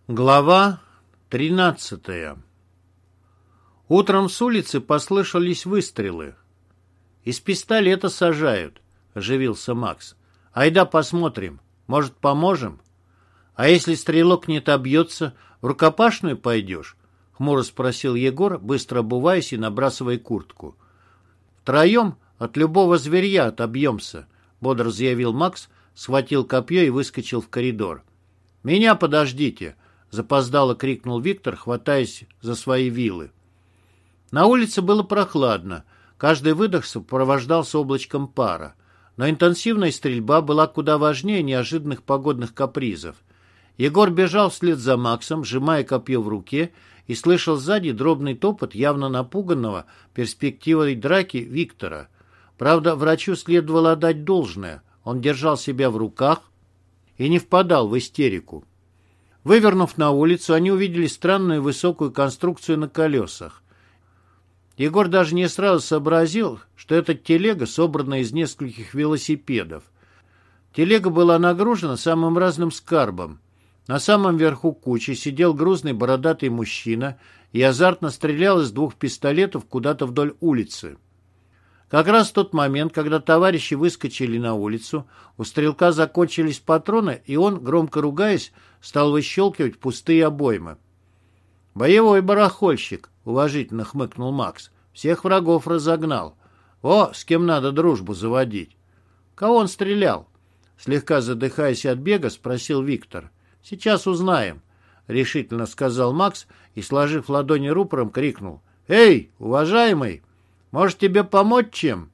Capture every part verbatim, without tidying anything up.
Глава тринадцатая. Утром с улицы послышались выстрелы. «Из пистолета сажают», — оживился Макс. «Айда посмотрим. Может, поможем? А если стрелок не отобьется, в рукопашную пойдешь?» — хмуро спросил Егор, быстро обуваясь и набрасывая куртку. «Втроем от любого зверья отобьемся», — бодро заявил Макс, схватил копье и выскочил в коридор. «Меня подождите!» — запоздало крикнул Виктор, хватаясь за свои вилы. На улице было прохладно. Каждый выдох сопровождался облачком пара. Но интенсивная стрельба была куда важнее неожиданных погодных капризов. Егор бежал вслед за Максом, сжимая копье в руке, и слышал сзади дробный топот явно напуганного перспективой драки Виктора. Правда, врачу следовало отдать должное. Он держал себя в руках и не впадал в истерику. Вывернув на улицу, они увидели странную высокую конструкцию на колесах. Егор даже не сразу сообразил, что это телега, собранная из нескольких велосипедов. Телега была нагружена самым разным скарбом. На самом верху кучи сидел грузный бородатый мужчина и азартно стрелял из двух пистолетов куда-то вдоль улицы. Как раз в тот момент, когда товарищи выскочили на улицу, у стрелка закончились патроны, и он, громко ругаясь, стал выщелкивать пустые обоймы. «Боевой барахольщик», — уважительно хмыкнул Макс, — «всех врагов разогнал. О, с кем надо дружбу заводить». «Кого он стрелял?» Слегка задыхаясь от бега, спросил Виктор. «Сейчас узнаем», — решительно сказал Макс и, сложив ладони рупором, крикнул. «Эй, уважаемый! Может, тебе помочь чем?»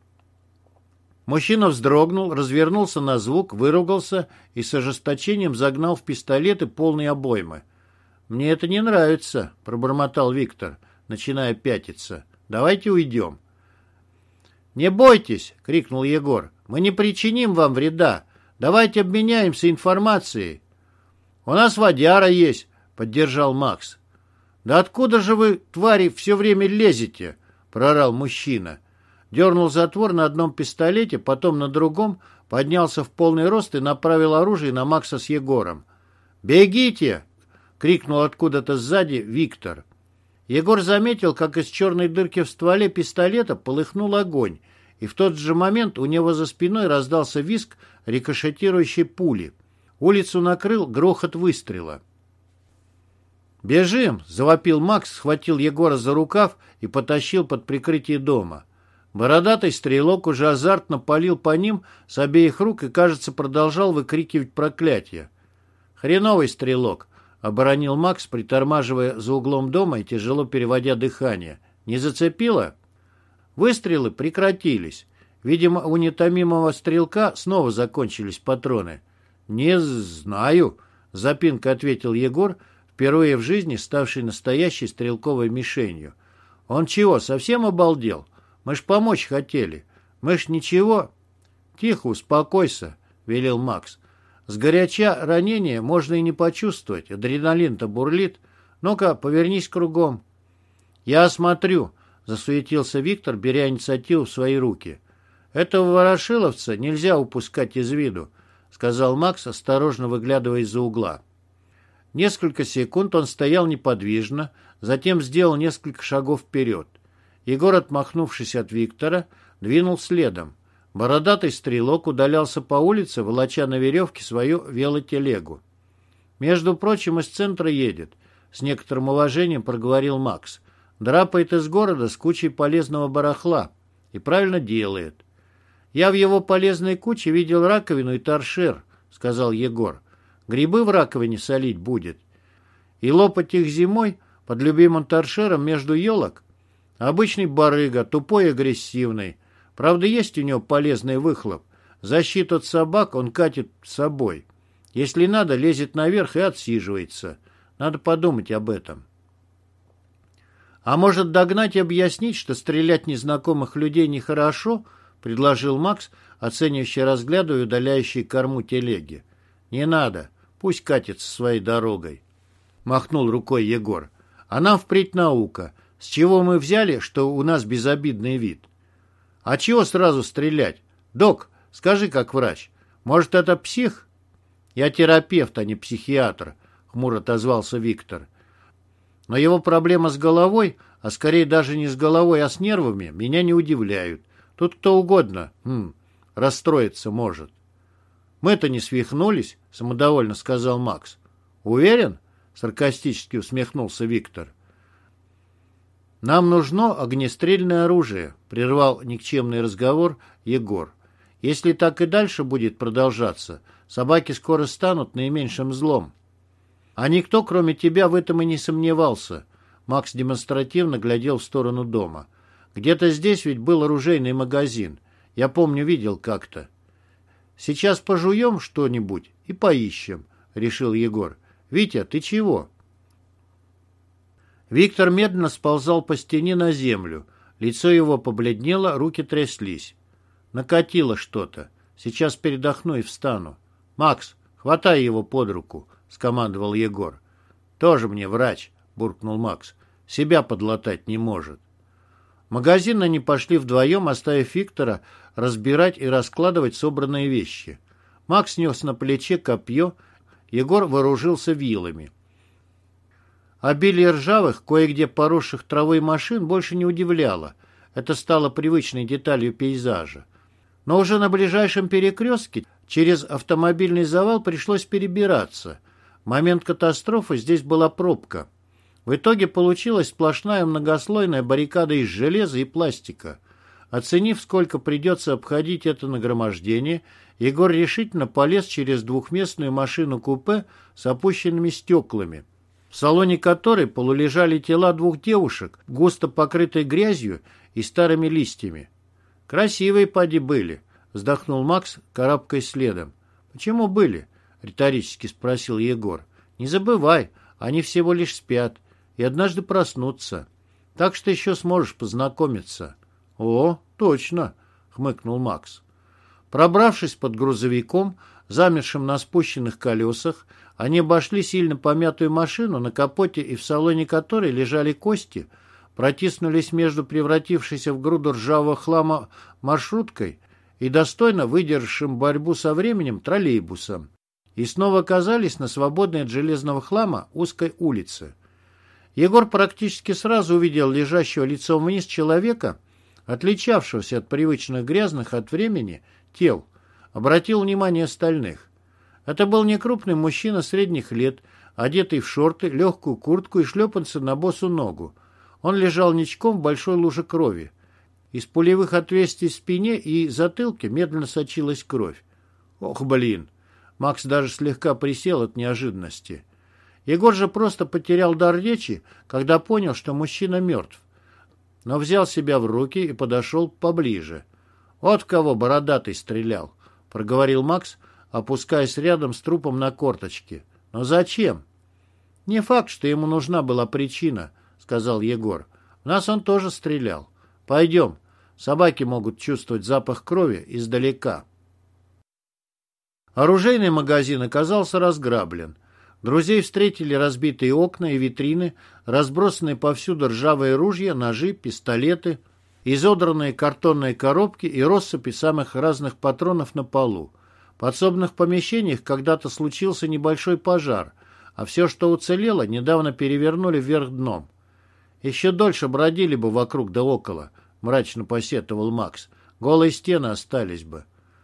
Мужчина вздрогнул, развернулся на звук, выругался и с ожесточением загнал в пистолеты полные обоймы. «Мне это не нравится», — пробормотал Виктор, начиная пятиться. «Давайте уйдем». «Не бойтесь», — крикнул Егор. «Мы не причиним вам вреда. Давайте обменяемся информацией». «У нас водяра есть», — поддержал Макс. «Да откуда же вы, твари, все время лезете?» — прорал мужчина. Дернул затвор на одном пистолете, потом на другом, поднялся в полный рост и направил оружие на Макса с Егором. «Бегите!» — крикнул откуда-то сзади Виктор. Егор заметил, как из черной дырки в стволе пистолета полыхнул огонь, и в тот же момент у него за спиной раздался визг рикошетирующей пули. Улицу накрыл грохот выстрела. «Бежим!» — завопил Макс, схватил Егора за рукав и потащил под прикрытие дома. Бородатый стрелок уже азартно палил по ним с обеих рук и, кажется, продолжал выкрикивать проклятия. «Хреновый стрелок!» — оборонил Макс, притормаживая за углом дома и тяжело переводя дыхание. «Не зацепило?» Выстрелы прекратились. Видимо, у нетомимого стрелка снова закончились патроны. «Не знаю», — запинкой ответил Егор, впервые в жизни ставший настоящей стрелковой мишенью. «Он чего, совсем обалдел? Мы ж помочь хотели. Мы ж ничего». «Тихо, успокойся», — велел Макс. «Сгоряча ранение можно и не почувствовать. Адреналин-то бурлит. Ну-ка, повернись кругом». «Я осмотрю», — засуетился Виктор, беря инициативу в свои руки. «Этого ворошиловца нельзя упускать из виду», — сказал Макс, осторожно выглядывая из-за угла. Несколько секунд он стоял неподвижно, затем сделал несколько шагов вперед. Егор, отмахнувшись от Виктора, двинул следом. Бородатый стрелок удалялся по улице, волоча на веревке свою велотелегу. «Между прочим, из центра едет», — с некоторым уважением проговорил Макс. «Драпает из города с кучей полезного барахла. И правильно делает». «Я в его полезной куче видел раковину и торшер», — сказал Егор. «Грибы в раковине солить будет. И лопать их зимой под любимым торшером между елок. Обычный барыга, тупой и агрессивный. Правда, есть у него полезный выхлоп. Защиту от собак он катит с собой. Если надо, лезет наверх и отсиживается. Надо подумать об этом». «А может, догнать и объяснить, что стрелять незнакомых людей нехорошо?» — предложил Макс, оценивающе разглядывая удаляющие корму телеги. «Не надо. Пусть катится своей дорогой», — махнул рукой Егор. «А нам впредь наука. С чего мы взяли, что у нас безобидный вид?» «А чего сразу стрелять? Док, скажи как врач. Может, это псих?» «Я терапевт, а не психиатр», — хмуро отозвался Виктор. Но его проблема с головой, а скорее даже не с головой, а с нервами, меня не удивляют. Тут кто угодно хм, расстроиться может. Мы-то не свихнулись, самодовольно сказал Макс. Уверен? Саркастически усмехнулся Виктор. Нам нужно огнестрельное оружие, прервал никчемный разговор Егор. Если так и дальше будет продолжаться, собаки скоро станут наименьшим злом. А никто, кроме тебя, в этом и не сомневался. Макс демонстративно глядел в сторону дома. Где-то здесь ведь был оружейный магазин. Я помню, видел как-то. Сейчас пожуем что-нибудь и поищем, решил Егор. Витя, ты чего? Виктор медленно сползал по стене на землю. Лицо его побледнело, руки тряслись. Накатило что-то. Сейчас передохну и встану. Макс, хватай его под руку, скомандовал Егор. Тоже мне врач, буркнул Макс. Себя подлатать не может. В магазин они пошли вдвоем, оставив Виктора разбирать и раскладывать собранные вещи. Макс нес на плече копье, Егор вооружился вилами. Обилие ржавых, кое-где поросших травой машин больше не удивляло. Это стало привычной деталью пейзажа. Но уже на ближайшем перекрестке через автомобильный завал пришлось перебираться. В момент катастрофы здесь была пробка. В итоге получилась сплошная многослойная баррикада из железа и пластика. Оценив, сколько придется обходить это нагромождение, Егор решительно полез через двухместную машину-купе с опущенными стеклами, в салоне которой полулежали тела двух девушек, густо покрытые грязью и старыми листьями. «Красивые поди были», — вздохнул Макс, карабкаясь следом. «Почему были?» — риторически спросил Егор. «Не забывай, они всего лишь спят и однажды проснутся. Так что еще сможешь познакомиться». «О, точно», — хмыкнул Макс. Пробравшись под грузовиком, замершим на спущенных колесах, они обошли сильно помятую машину, на капоте и в салоне которой лежали кости, протиснулись между превратившейся в груду ржавого хлама маршруткой и достойно выдержавшим борьбу со временем троллейбусом, и снова оказались на свободной от железного хлама узкой улице. Егор практически сразу увидел лежащего лицом вниз человека, отличавшегося от привычных грязных от времени тел, обратил внимание остальных. Это был некрупный мужчина средних лет, одетый в шорты, легкую куртку и шлепанцы на босу ногу. Он лежал ничком в большой луже крови. Из пулевых отверстий в спине и затылке медленно сочилась кровь. Ох, блин! Макс даже слегка присел от неожиданности. Егор же просто потерял дар речи, когда понял, что мужчина мертв. Но взял себя в руки и подошел поближе. «Вот в кого бородатый стрелял», — проговорил Макс, опускаясь рядом с трупом на корточки. «Но зачем?» «Не факт, что ему нужна была причина», — сказал Егор. «В нас он тоже стрелял. Пойдем. Собаки могут чувствовать запах крови издалека». Оружейный магазин оказался разграблен. Друзей встретили разбитые окна и витрины, разбросанные повсюду ржавые ружья, ножи, пистолеты, изодранные картонные коробки и россыпи самых разных патронов на полу. В подсобных помещениях когда-то случился небольшой пожар, а все, что уцелело, недавно перевернули вверх дном. «Еще дольше бродили бы вокруг да около», — мрачно посетовал Макс. «Голые стены остались бы».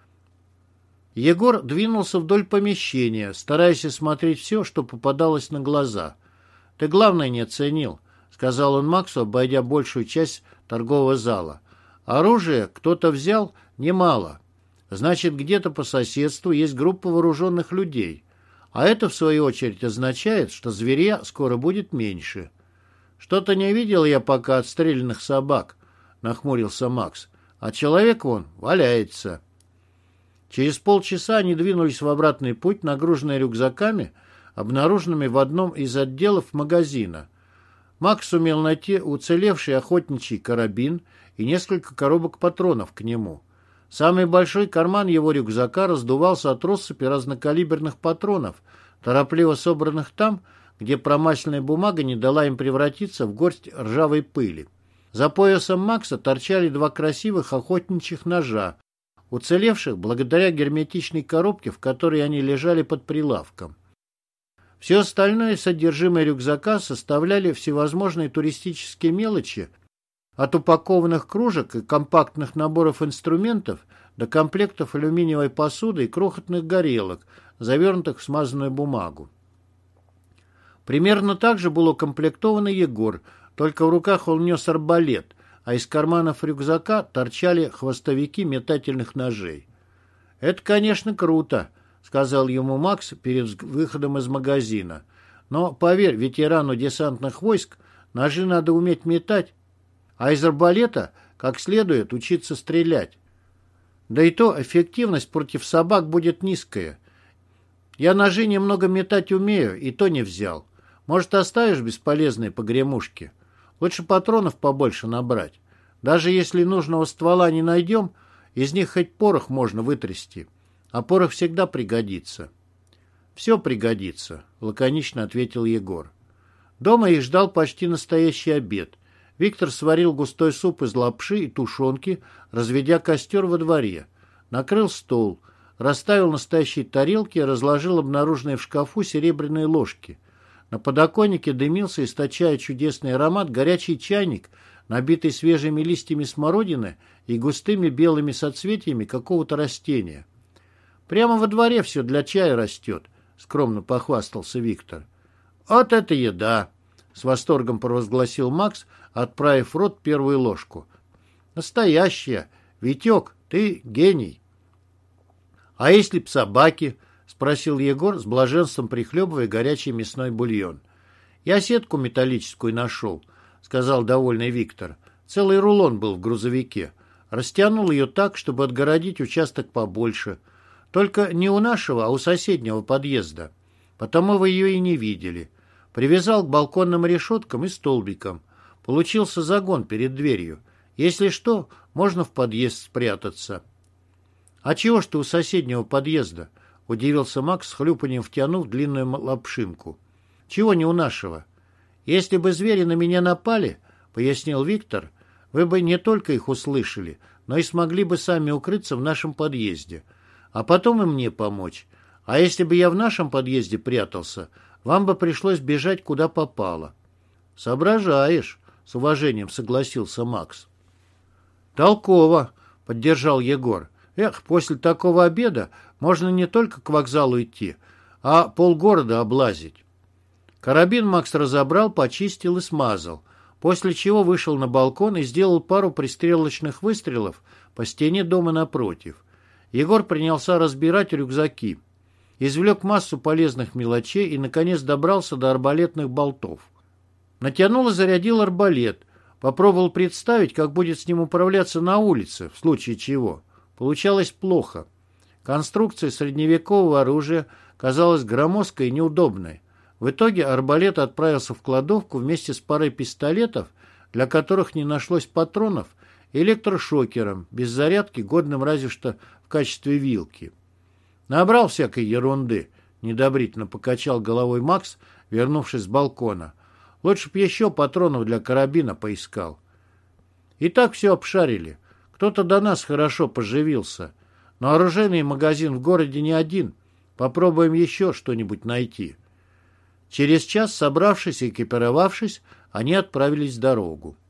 Егор двинулся вдоль помещения, стараясь осмотреть все, что попадалось на глаза. «Ты главное не оценил», — сказал он Максу, обойдя большую часть торгового зала. «Оружие кто-то взял немало. Значит, где-то по соседству есть группа вооруженных людей. А это, в свою очередь, означает, что зверя скоро будет меньше». «Что-то не видел я пока отстрелянных собак», — нахмурился Макс. «А человек вон валяется». Через полчаса они двинулись в обратный путь, нагруженные рюкзаками, обнаруженными в одном из отделов магазина. Макс сумел найти уцелевший охотничий карабин и несколько коробок патронов к нему. Самый большой карман его рюкзака раздувался от россыпи разнокалиберных патронов, торопливо собранных там, где промасленная бумага не дала им превратиться в горсть ржавой пыли. За поясом Макса торчали два красивых охотничьих ножа, уцелевших благодаря герметичной коробке, в которой они лежали под прилавком. Все остальное содержимое рюкзака составляли всевозможные туристические мелочи, от упакованных кружек и компактных наборов инструментов до комплектов алюминиевой посуды и крохотных горелок, завернутых в смазанную бумагу. Примерно так же был укомплектован и Егор, только в руках он нес арбалет, а из карманов рюкзака торчали хвостовики метательных ножей. «Это, конечно, круто», — сказал ему Макс перед выходом из магазина. «Но, поверь, ветерану десантных войск ножи надо уметь метать, а из арбалета как следует учиться стрелять. Да и то эффективность против собак будет низкая. Я ножи немного метать умею, и то не взял. Может, оставишь бесполезные погремушки? Лучше патронов побольше набрать. Даже если нужного ствола не найдем, из них хоть порох можно вытрясти. А порох всегда пригодится». «Все пригодится», — лаконично ответил Егор. Дома их ждал почти настоящий обед. Виктор сварил густой суп из лапши и тушенки, разведя костер во дворе. Накрыл стол, расставил настоящие тарелки и разложил обнаруженные в шкафу серебряные ложки. На подоконнике дымился, источая чудесный аромат, горячий чайник, набитый свежими листьями смородины и густыми белыми соцветиями какого-то растения. «Прямо во дворе все для чая растет», — скромно похвастался Виктор. «Вот это еда!» — с восторгом провозгласил Макс, отправив в рот первую ложку. «Настоящая! Витек, ты гений!» «А если б собаки?» — спросил Егор, с блаженством прихлебывая горячий мясной бульон. «Я сетку металлическую нашел», — сказал довольный Виктор. «Целый рулон был в грузовике. Растянул ее так, чтобы отгородить участок побольше. Только не у нашего, а у соседнего подъезда. Потому вы ее и не видели. Привязал к балконным решеткам и столбикам. Получился загон перед дверью. Если что, можно в подъезд спрятаться». «А чего ж ты у соседнего подъезда?» — удивился Макс, с хлюпанием втянув длинную лапшинку. «Чего не у нашего?» «Если бы звери на меня напали, — пояснил Виктор, — вы бы не только их услышали, но и смогли бы сами укрыться в нашем подъезде, а потом и мне помочь. А если бы я в нашем подъезде прятался, вам бы пришлось бежать куда попало». «Соображаешь», — с уважением согласился Макс. «Толково», — поддержал Егор. «Эх, после такого обеда можно не только к вокзалу идти, а полгорода облазить». Карабин Макс разобрал, почистил и смазал, после чего вышел на балкон и сделал пару пристрелочных выстрелов по стене дома напротив. Егор принялся разбирать рюкзаки, извлек массу полезных мелочей и, наконец, добрался до арбалетных болтов. Натянул и зарядил арбалет, попробовал представить, как будет с ним управляться на улице, в случае чего. Получалось плохо. Конструкция средневекового оружия казалась громоздкой и неудобной. В итоге арбалет отправился в кладовку вместе с парой пистолетов, для которых не нашлось патронов, и электрошокером, без зарядки, годным разве что в качестве вилки. «Набрал всякой ерунды», — недобрительно покачал головой Макс, вернувшись с балкона. «Лучше б еще патронов для карабина поискал». И так все обшарили. Кто-то до нас хорошо поживился. Но оружейный магазин в городе не один. Попробуем еще что-нибудь найти. Через час, собравшись и экипировавшись, они отправились в дорогу.